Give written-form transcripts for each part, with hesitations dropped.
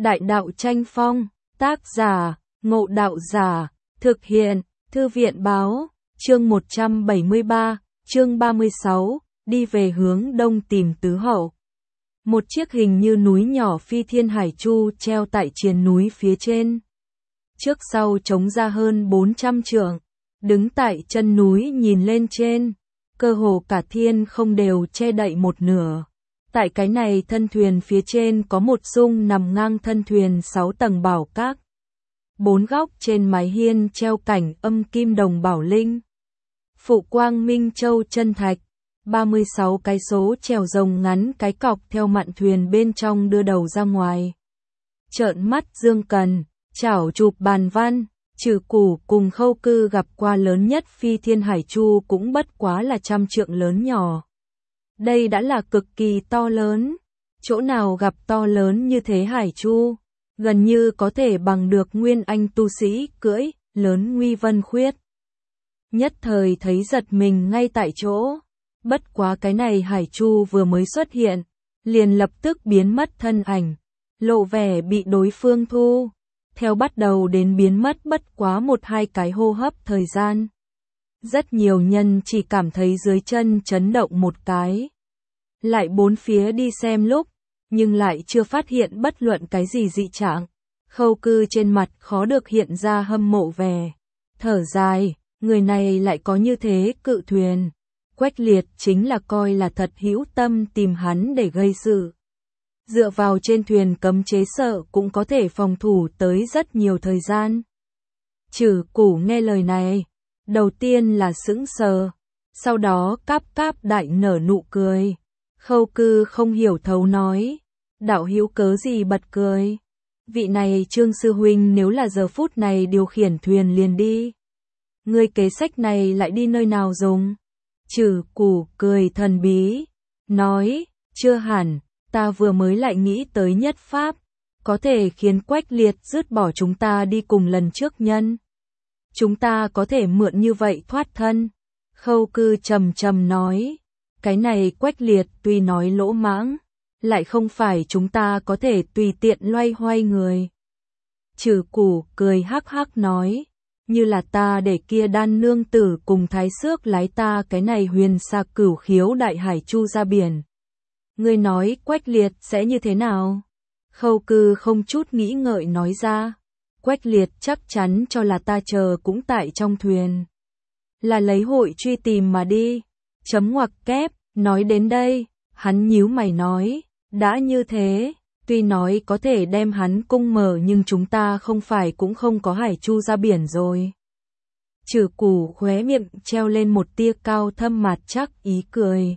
Đại đạo tranh phong, tác giả, Ngộ Đạo Giả, thực hiện, Thư viện báo, chương 173, chương 36, đi về hướng đông tìm tứ hậu. Một chiếc hình như núi nhỏ phi thiên hải chu treo tại triền núi phía trên. Trước sau trống ra hơn 400 trượng, đứng tại chân núi nhìn lên trên, cơ hồ cả thiên không đều che đậy một nửa. Tại cái này thân thuyền phía trên có một dung nằm ngang thân thuyền 6 tầng bảo các. 4 góc trên mái hiên treo cảnh âm kim đồng bảo linh. Phụ quang minh châu chân thạch. 36 cái số chèo rồng ngắn cái cọc theo mạn thuyền bên trong đưa đầu ra ngoài. Trợn mắt dương cần, chảo chụp bàn văn, Trừ Củ cùng Khâu Cư gặp qua lớn nhất phi thiên hải chu cũng bất quá là 100 trượng lớn nhỏ. Đây đã là cực kỳ to lớn, chỗ nào gặp to lớn như thế hải chu, gần như có thể bằng được nguyên anh tu sĩ cưỡi, lớn nguy vân khuyết. Nhất thời thấy giật mình ngay tại chỗ, bất quá cái này hải chu vừa mới xuất hiện, liền lập tức biến mất thân ảnh, lộ vẻ bị đối phương thu, theo bắt đầu đến biến mất bất quá 1-2 cái hô hấp thời gian. Rất nhiều nhân chỉ cảm thấy dưới chân chấn động một cái. Lại bốn phía đi xem lúc, nhưng lại chưa phát hiện bất luận cái gì dị trạng. Khâu Cư trên mặt khó được hiện ra hâm mộ vẻ. Thở dài, người này lại có như thế cự thuyền. Quách Liệt chính là coi là thật hữu tâm tìm hắn để gây sự. Dựa vào trên thuyền cấm chế sợ cũng có thể phòng thủ tới rất nhiều thời gian. Trừ Củ nghe lời này, đầu tiên là sững sờ, sau đó cáp đại nở nụ cười. Khâu Cư không hiểu thấu nói, đạo hữu cớ gì bật cười. Vị này Trương sư huynh nếu là giờ phút này điều khiển thuyền liền đi. Ngươi kế sách này lại đi nơi nào dùng? Trừ Củ cười thần bí, nói, chưa hẳn, ta vừa mới lại nghĩ tới nhất pháp, có thể khiến Quách Liệt dứt bỏ chúng ta đi cùng lần trước nhân. Chúng ta có thể mượn như vậy thoát thân. Khâu Cư trầm trầm nói, cái này Quách Liệt tuy nói lỗ mãng, lại không phải chúng ta có thể tùy tiện loay hoay người. Trừ Củ cười hắc hắc nói, như là ta để kia đan nương tử cùng thái xước lái ta cái này huyền xa cửu khiếu đại hải chu ra biển. Ngươi nói Quách Liệt sẽ như thế nào? Khâu Cư không chút nghĩ ngợi nói ra, Quách Liệt chắc chắn cho là ta chờ cũng tại trong thuyền. Là lấy hội truy tìm mà đi. Chấm ngoặc kép, nói đến đây, hắn nhíu mày nói, đã như thế, tuy nói có thể đem hắn cung mở nhưng chúng ta không phải cũng không có hải chu ra biển rồi. Trừ Củ khóe miệng treo lên một tia cao thâm mặt chắc ý cười.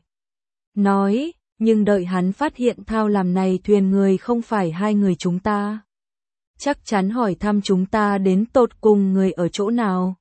Nói, nhưng đợi hắn phát hiện thao làm này thuyền người không phải hai người chúng ta. Chắc chắn hỏi thăm chúng ta đến tột cùng người ở chỗ nào.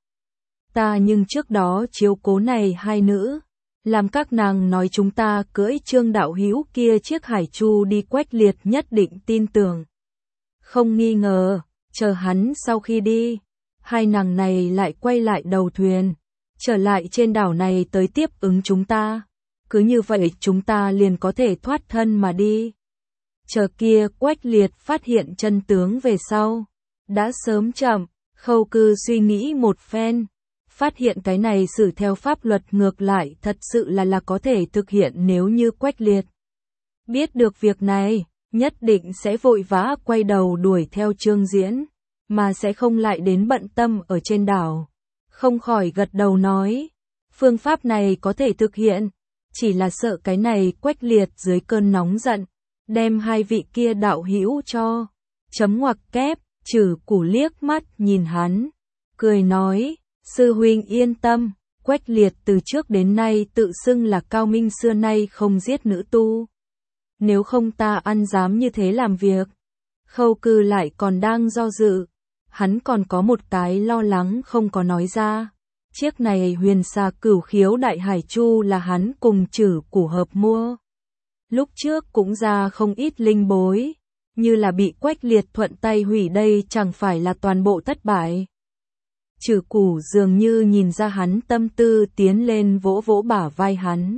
Ta nhưng trước đó chiếu cố này hai nữ, làm các nàng nói chúng ta cưỡi Trương đạo hữu kia chiếc hải chu đi Quách Liệt nhất định tin tưởng. Không nghi ngờ, chờ hắn sau khi đi, hai nàng này lại quay lại đầu thuyền, trở lại trên đảo này tới tiếp ứng chúng ta. Cứ như vậy chúng ta liền có thể thoát thân mà đi. Chờ kia Quách Liệt phát hiện chân tướng về sau. Đã sớm chậm, Khâu Cư suy nghĩ một phen. Phát hiện cái này xử theo pháp luật ngược lại thật sự là có thể thực hiện nếu như Quách Liệt biết được việc này, nhất định sẽ vội vã quay đầu đuổi theo Trương Diễn, mà sẽ không lại đến bận tâm ở trên đảo. Không khỏi gật đầu nói, phương pháp này có thể thực hiện, chỉ là sợ cái này Quách Liệt dưới cơn nóng giận, đem hai vị kia đạo hữu cho. Chấm ngoặc kép, Trừ Củ liếc mắt nhìn hắn, cười nói, sư huynh yên tâm, Quách Liệt từ trước đến nay tự xưng là cao minh xưa nay không giết nữ tu. Nếu không ta ăn dám như thế làm việc. Khâu Cư lại còn đang do dự, hắn còn có một cái lo lắng không có nói ra. Chiếc này huyền xa cửu khiếu đại hải chu là hắn cùng Trừ Củ hợp mua. Lúc trước cũng ra không ít linh bối, như là bị Quách Liệt thuận tay hủy đây chẳng phải là toàn bộ thất bại. Trừ Củ dường như nhìn ra hắn tâm tư tiến lên vỗ vỗ bả vai hắn.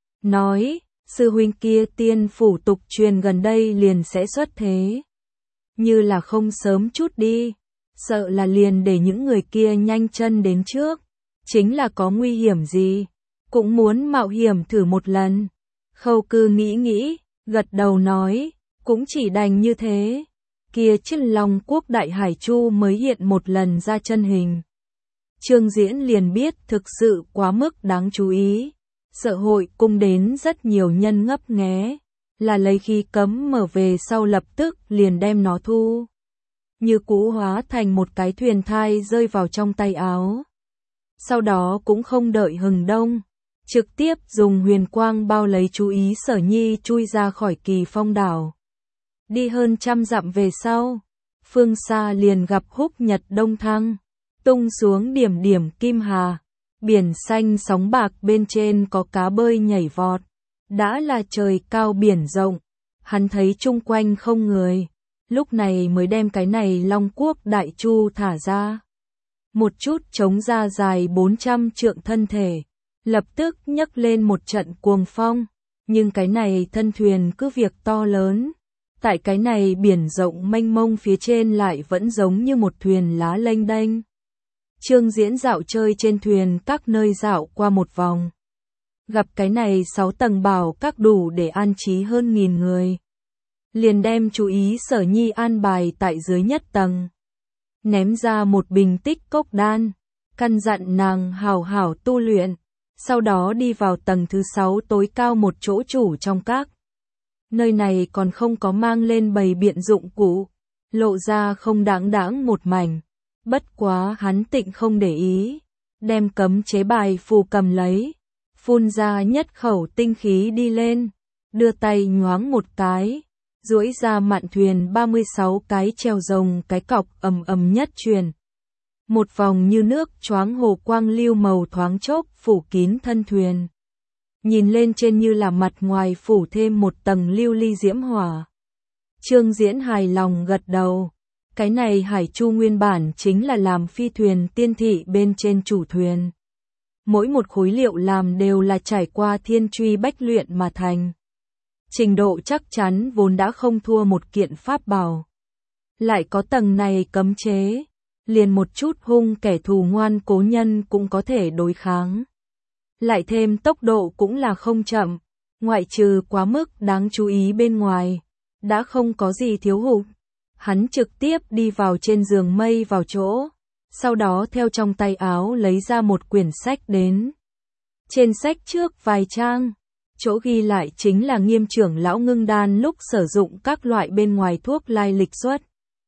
Nói, sư huynh kia tiên phủ tục truyền gần đây liền sẽ xuất thế. như là không sớm chút đi, sợ là liền để những người kia nhanh chân đến trước, chính là có nguy hiểm gì, cũng muốn mạo hiểm thử một lần. Khâu Cư nghĩ, gật đầu nói, cũng chỉ đành như thế. Kia chiếc Long Quốc Đại Hải Chu mới hiện một lần ra chân hình. Trương Diễn liền biết thực sự quá mức đáng chú ý. Sợ hội cung đến rất nhiều nhân ngấp nghé, là lấy khi cấm mở về sau lập tức liền đem nó thu. Như cũ hóa thành một cái thuyền thai rơi vào trong tay áo. Sau đó cũng không đợi hừng đông, trực tiếp dùng huyền quang bao lấy chú ý Sở Nhi chui ra khỏi Kỳ Phong đảo. Đi hơn 100 dặm về sau, phương xa liền gặp Húc Nhật Đông Thăng, tung xuống điểm điểm kim hà, biển xanh sóng bạc bên trên có cá bơi nhảy vọt, đã là trời cao biển rộng, hắn thấy chung quanh không người, lúc này mới đem cái này Long Quốc Đại Chu thả ra. Một chút chống ra dài 400 trượng thân thể, lập tức nhấc lên một trận cuồng phong, nhưng cái này thân thuyền cứ việc to lớn, tại cái này biển rộng mênh mông phía trên lại vẫn giống như một thuyền lá lênh đênh. Trương Diễn dạo chơi trên thuyền các nơi dạo qua một vòng, gặp cái này 6 tầng bảo các đủ để an trí hơn 1000 người. Liền đem chú ý Sở Nhi an bài tại dưới nhất tầng, ném ra một bình tích cốc đan, căn dặn nàng hảo hảo tu luyện, sau đó đi vào tầng thứ 6 tối cao một chỗ chủ trong các. Nơi này còn không có mang lên bày biện dụng cụ, lộ ra không đáng đáng một mảnh. Bất quá hắn tịnh không để ý, đem cấm chế bài phù cầm lấy, phun ra nhất khẩu tinh khí đi lên, đưa tay nhoáng một cái, duỗi ra mạn thuyền 36 cái treo rồng cái cọc ầm ầm nhất truyền. Một vòng như nước choáng hồ quang lưu màu thoáng chốc phủ kín thân thuyền. Nhìn lên trên như là mặt ngoài phủ thêm một tầng lưu ly diễm hỏa. Trương Diễn hài lòng gật đầu. Cái này Hải Chu nguyên bản chính là làm phi thuyền tiên thị bên trên chủ thuyền. Mỗi một khối liệu làm đều là trải qua thiên truy bách luyện mà thành. Trình độ chắc chắn vốn đã không thua một kiện pháp bảo. Lại có tầng này cấm chế, liền một chút hung kẻ thù ngoan cố nhân cũng có thể đối kháng. Lại thêm tốc độ cũng là không chậm, ngoại trừ quá mức đáng chú ý bên ngoài, đã không có gì thiếu hụt. Hắn trực tiếp đi vào trên giường mây vào chỗ, sau đó theo trong tay áo lấy ra một quyển sách đến. Trên sách trước vài trang, chỗ ghi lại chính là Nghiêm trưởng lão ngưng đan lúc sử dụng các loại bên ngoài thuốc lai lịch xuất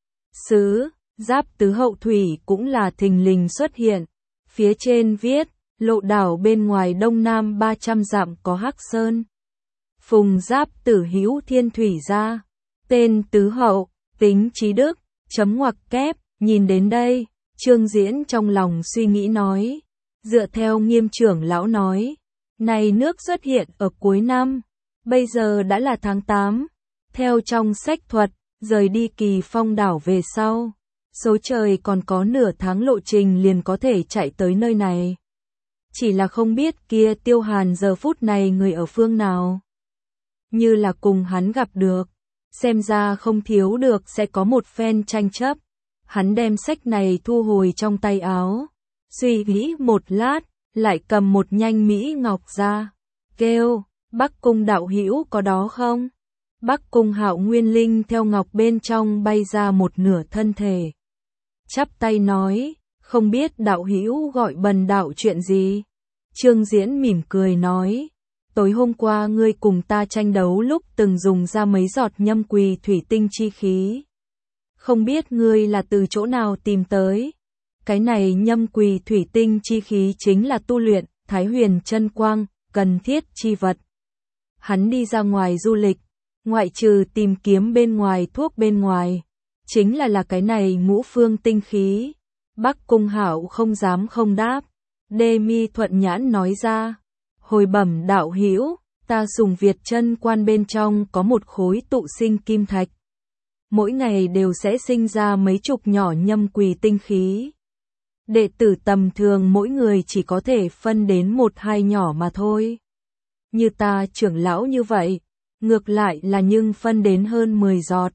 xứ, Giáp tứ hậu thủy cũng là thình lình xuất hiện. Phía trên viết, lộ đảo bên ngoài đông nam 300 dặm có Hắc Sơn. Phùng Giáp tử hữu thiên thủy gia, tên tứ hậu, tính trí đức, chấm ngoặc kép, nhìn đến đây, Trương Diễn trong lòng suy nghĩ nói, dựa theo Nghiêm trưởng lão nói, này nước xuất hiện ở cuối năm, bây giờ đã là tháng 8, theo trong sách thuật, rời đi Kỳ Phong đảo về sau, số trời còn có nửa tháng lộ trình liền có thể chạy tới nơi này. Chỉ là không biết kia Tiêu Hàn giờ phút này người ở phương nào. Như là cùng hắn gặp được, xem ra không thiếu được sẽ có một phen tranh chấp. Hắn đem sách này thu hồi trong tay áo, suy nghĩ một lát, lại cầm một nhanh mỹ ngọc ra, kêu, Bắc Cung đạo hữu có đó không? Bắc Cung Hạo Nguyên Linh theo ngọc bên trong bay ra một nửa thân thể. Chắp tay nói, không biết đạo hữu gọi bần đạo chuyện gì? Trương Diễn mỉm cười nói, tối hôm qua ngươi cùng ta tranh đấu lúc từng dùng ra mấy giọt nhâm quỳ thủy tinh chi khí. Không biết ngươi là từ chỗ nào tìm tới? Cái này nhâm quỳ thủy tinh chi khí chính là tu luyện Thái Huyền chân quang, cần thiết chi vật. Hắn đi ra ngoài du lịch, ngoại trừ tìm kiếm bên ngoài thuốc bên ngoài, chính là cái này ngũ phương tinh khí. Bắc Cung Hạo không dám không đáp. Đê Mi thuận nhãn nói ra, hồi bẩm đạo hữu, ta sùng Việt chân quan bên trong có một khối tụ sinh kim thạch. Mỗi ngày đều sẽ sinh ra mấy chục nhỏ nhâm quỳ tinh khí. Đệ tử tầm thường mỗi người chỉ có thể phân đến 1-2 nhỏ mà thôi. Như ta trưởng lão như vậy, ngược lại là nhưng phân đến hơn 10 giọt.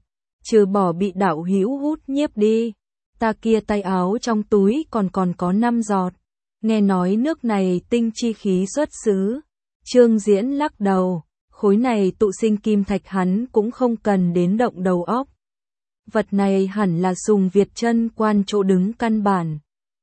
trừ bỏ bị đạo hữu hút nhiếp đi, ta kia tay áo trong túi còn có 5 giọt. Nghe nói nước này tinh chi khí xuất xứ. Trương Diễn lắc đầu, khối này tụ sinh kim thạch hắn cũng không cần đến động đầu óc. Vật này hẳn là Sùng Việt Chân Quan chỗ đứng căn bản.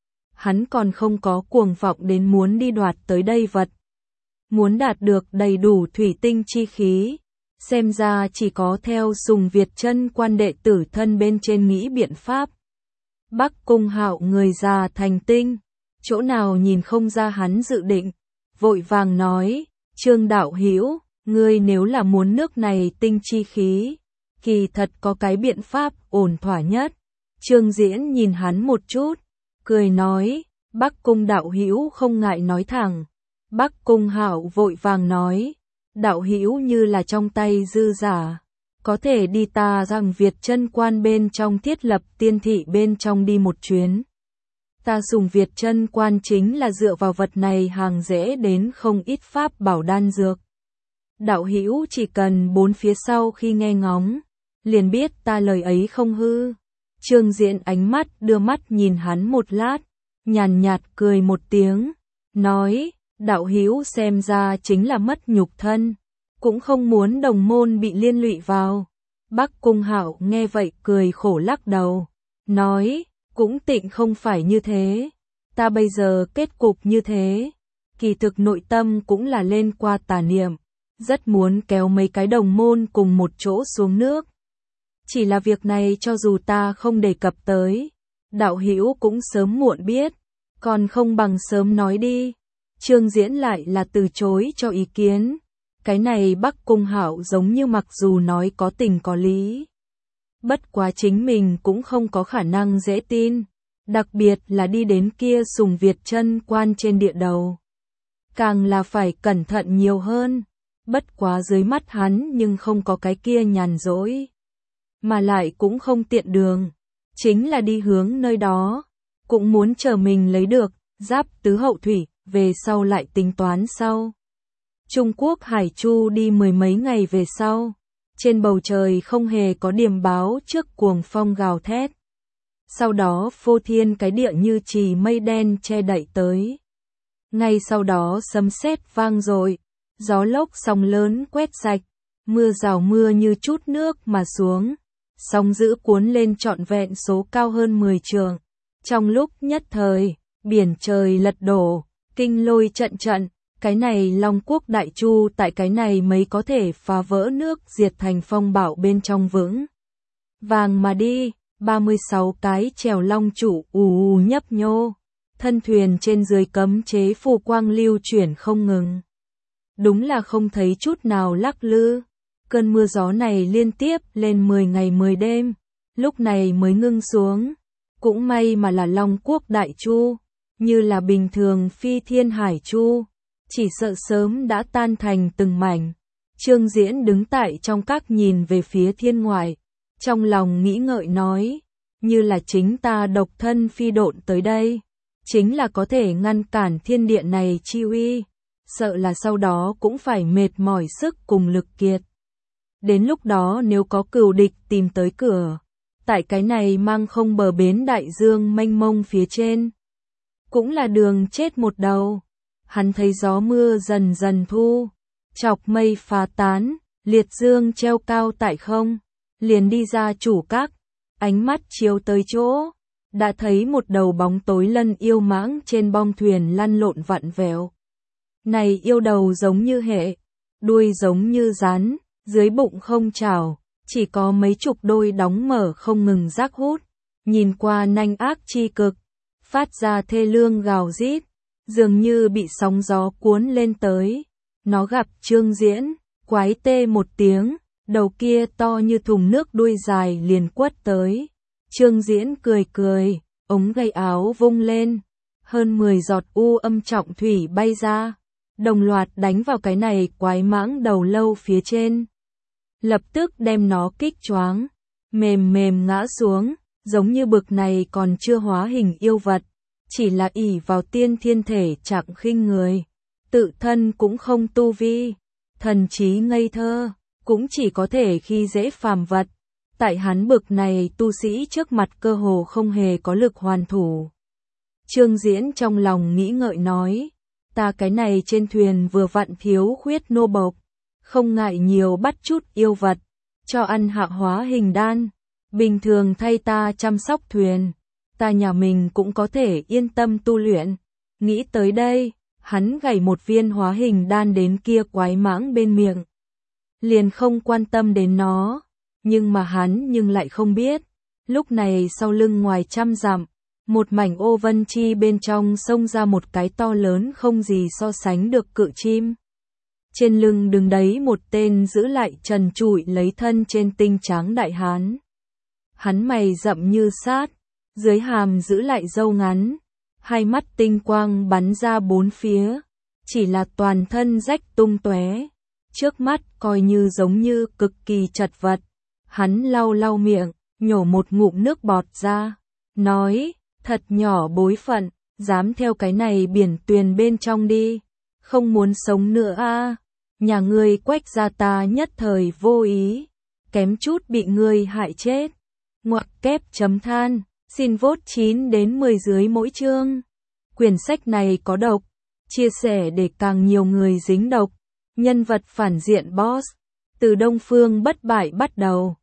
Hắn còn không có cuồng vọng đến muốn đi đoạt tới đây vật. Muốn đạt được đầy đủ thủy tinh chi khí, xem ra chỉ có theo Sùng Việt Chân Quan đệ tử thân bên trên nghĩ biện pháp. Bắc Cung Hạo người già thành tinh, chỗ nào nhìn không ra hắn dự định, vội vàng nói, Trương đạo hữu, ngươi nếu là muốn nước này tinh chi khí, kỳ thật có cái biện pháp ổn thỏa nhất. Trương Diễn nhìn hắn một chút, cười nói, Bắc Cung đạo hữu không ngại nói thẳng. Bắc Cung Hạo vội vàng nói, đạo hữu như là trong tay dư giả, có thể đi ta rằng Việt Chân Quan bên trong thiết lập tiên thị bên trong đi một chuyến. Ta Sùng Việt Chân Quan chính là dựa vào vật này hàng dễ đến không ít pháp bảo đan dược. Đạo hữu chỉ cần 4 phía sau khi nghe ngóng, liền biết ta lời ấy không hư. Trương Diễn ánh mắt đưa mắt nhìn hắn một lát, nhàn nhạt cười một tiếng, nói, đạo hữu xem ra chính là mất nhục thân, cũng không muốn đồng môn bị liên lụy vào. Bắc Cung Hạo nghe vậy cười khổ lắc đầu, nói, cũng tịnh không phải như thế, ta bây giờ kết cục như thế, kỳ thực nội tâm cũng là lên qua tà niệm, rất muốn kéo mấy cái đồng môn cùng một chỗ xuống nước. Chỉ là việc này cho dù ta không đề cập tới, đạo hữu cũng sớm muộn biết, còn không bằng sớm nói đi. Trương Diễn lại là từ chối cho ý kiến. Cái này Bắc Cung Hạo giống như mặc dù nói có tình có lý, bất quá chính mình cũng không có khả năng dễ tin, đặc biệt là đi đến kia Sùng Việt Chân Quan trên địa đầu. Càng là phải cẩn thận nhiều hơn, bất quá dưới mắt hắn nhưng không có cái kia nhàn rỗi, mà lại cũng không tiện đường, chính là đi hướng nơi đó, cũng muốn chờ mình lấy được giáp tứ hậu thủy, về sau lại tính toán sau. Trung Quốc Hải Chu đi 10 mấy ngày về sau, trên bầu trời không hề có điềm báo trước cuồng phong gào thét. Sau đó phô thiên cái địa như chì mây đen che đậy tới. Ngay sau đó sấm sét vang dội, gió lốc sóng lớn quét sạch, mưa rào mưa như chút nước mà xuống, sóng dữ cuốn lên trọn vẹn số cao hơn 10 trượng. Trong lúc nhất thời, biển trời lật đổ, kinh lôi trận trận. Cái này Long Quốc Đại Chu tại cái này mới có thể phá vỡ nước diệt thành phong bạo bên trong vững vàng mà đi. 36 cái chèo long chủ ù nhấp nhô, thân thuyền trên dưới cấm chế phù quang lưu chuyển không ngừng. Đúng là không thấy chút nào lắc lư. Cơn mưa gió này liên tiếp lên 10 ngày 10 đêm, lúc này mới ngưng xuống. Cũng may mà là Long Quốc Đại Chu, như là bình thường phi thiên hải chu, chỉ sợ sớm đã tan thành từng mảnh. Trương Diễn đứng tại trong các nhìn về phía thiên ngoại, trong lòng nghĩ ngợi nói, như là chính ta độc thân phi độn tới đây, chính là có thể ngăn cản thiên địa này chi uy, sợ là sau đó cũng phải mệt mỏi sức cùng lực kiệt. Đến lúc đó nếu có cừu địch tìm tới cửa, tại cái này mang không bờ bến đại dương mênh mông phía trên, cũng là đường chết một đầu. Hắn thấy gió mưa dần dần thu, chọc mây phá tán, liệt dương treo cao tại không, liền đi ra chủ các, ánh mắt chiếu tới chỗ, đã thấy một đầu bóng tối lân yêu mãng trên bong thuyền lăn lộn vặn vẹo. Này yêu đầu giống như hệ, đuôi giống như rắn, dưới bụng không chảo, chỉ có mấy chục đôi đóng mở không ngừng rác hút, nhìn qua nanh ác chi cực, phát ra thê lương gào rít, dường như bị sóng gió cuốn lên tới. Nó gặp Trương Diễn, quái tê một tiếng, đầu kia to như thùng nước đuôi dài liền quất tới. Trương Diễn cười cười, ống gầy áo vung lên, hơn 10 giọt u âm trọng thủy bay ra, đồng loạt đánh vào cái này quái mãng đầu lâu phía trên. Lập tức đem nó kích choáng, mềm mềm ngã xuống, giống như bực này còn chưa hóa hình yêu vật, chỉ là ỷ vào tiên thiên thể chẳng khinh người, tự thân cũng không tu vi, thần trí ngây thơ, cũng chỉ có thể khi dễ phàm vật, Tại hắn bực này tu sĩ trước mặt cơ hồ không hề có lực hoàn thủ. Trương Diễn trong lòng nghĩ ngợi nói, ta cái này trên thuyền vừa vặn thiếu khuyết nô bộc, không ngại nhiều bắt chút yêu vật, cho ăn hạ hóa hình đan, bình thường thay ta chăm sóc thuyền, ta nhà mình cũng có thể yên tâm tu luyện. Nghĩ tới đây, hắn gảy một viên hóa hình đan đến kia quái mãng bên miệng. Liền không quan tâm đến nó, nhưng mà hắn lại không biết, lúc này sau lưng ngoài trăm dặm, một mảnh ô vân chi bên trong xông ra một cái to lớn không gì so sánh được cự chim. Trên lưng đứng đấy một tên giữ lại trần trụi lấy thân trên tinh tráng đại hán. Hắn mày rậm như sát, dưới hàm giữ lại râu ngắn, hai mắt tinh quang bắn ra bốn phía, chỉ là toàn thân rách tung tóe, trước mắt coi như giống như cực kỳ chật vật. Hắn lau lau miệng, nhổ một ngụm nước bọt ra, nói, thật nhỏ bối phận, dám theo cái này biển tuyền bên trong đi, không muốn sống nữa a. Nhà ngươi Quách gia ta nhất thời vô ý, kém chút bị ngươi hại chết. Ngoặc kép chấm than, xin vote 9 đến 10 dưới mỗi chương. Quyển sách này có độc, chia sẻ để càng nhiều người dính độc. Nhân vật phản diện boss, từ Đông Phương bất bại bắt đầu.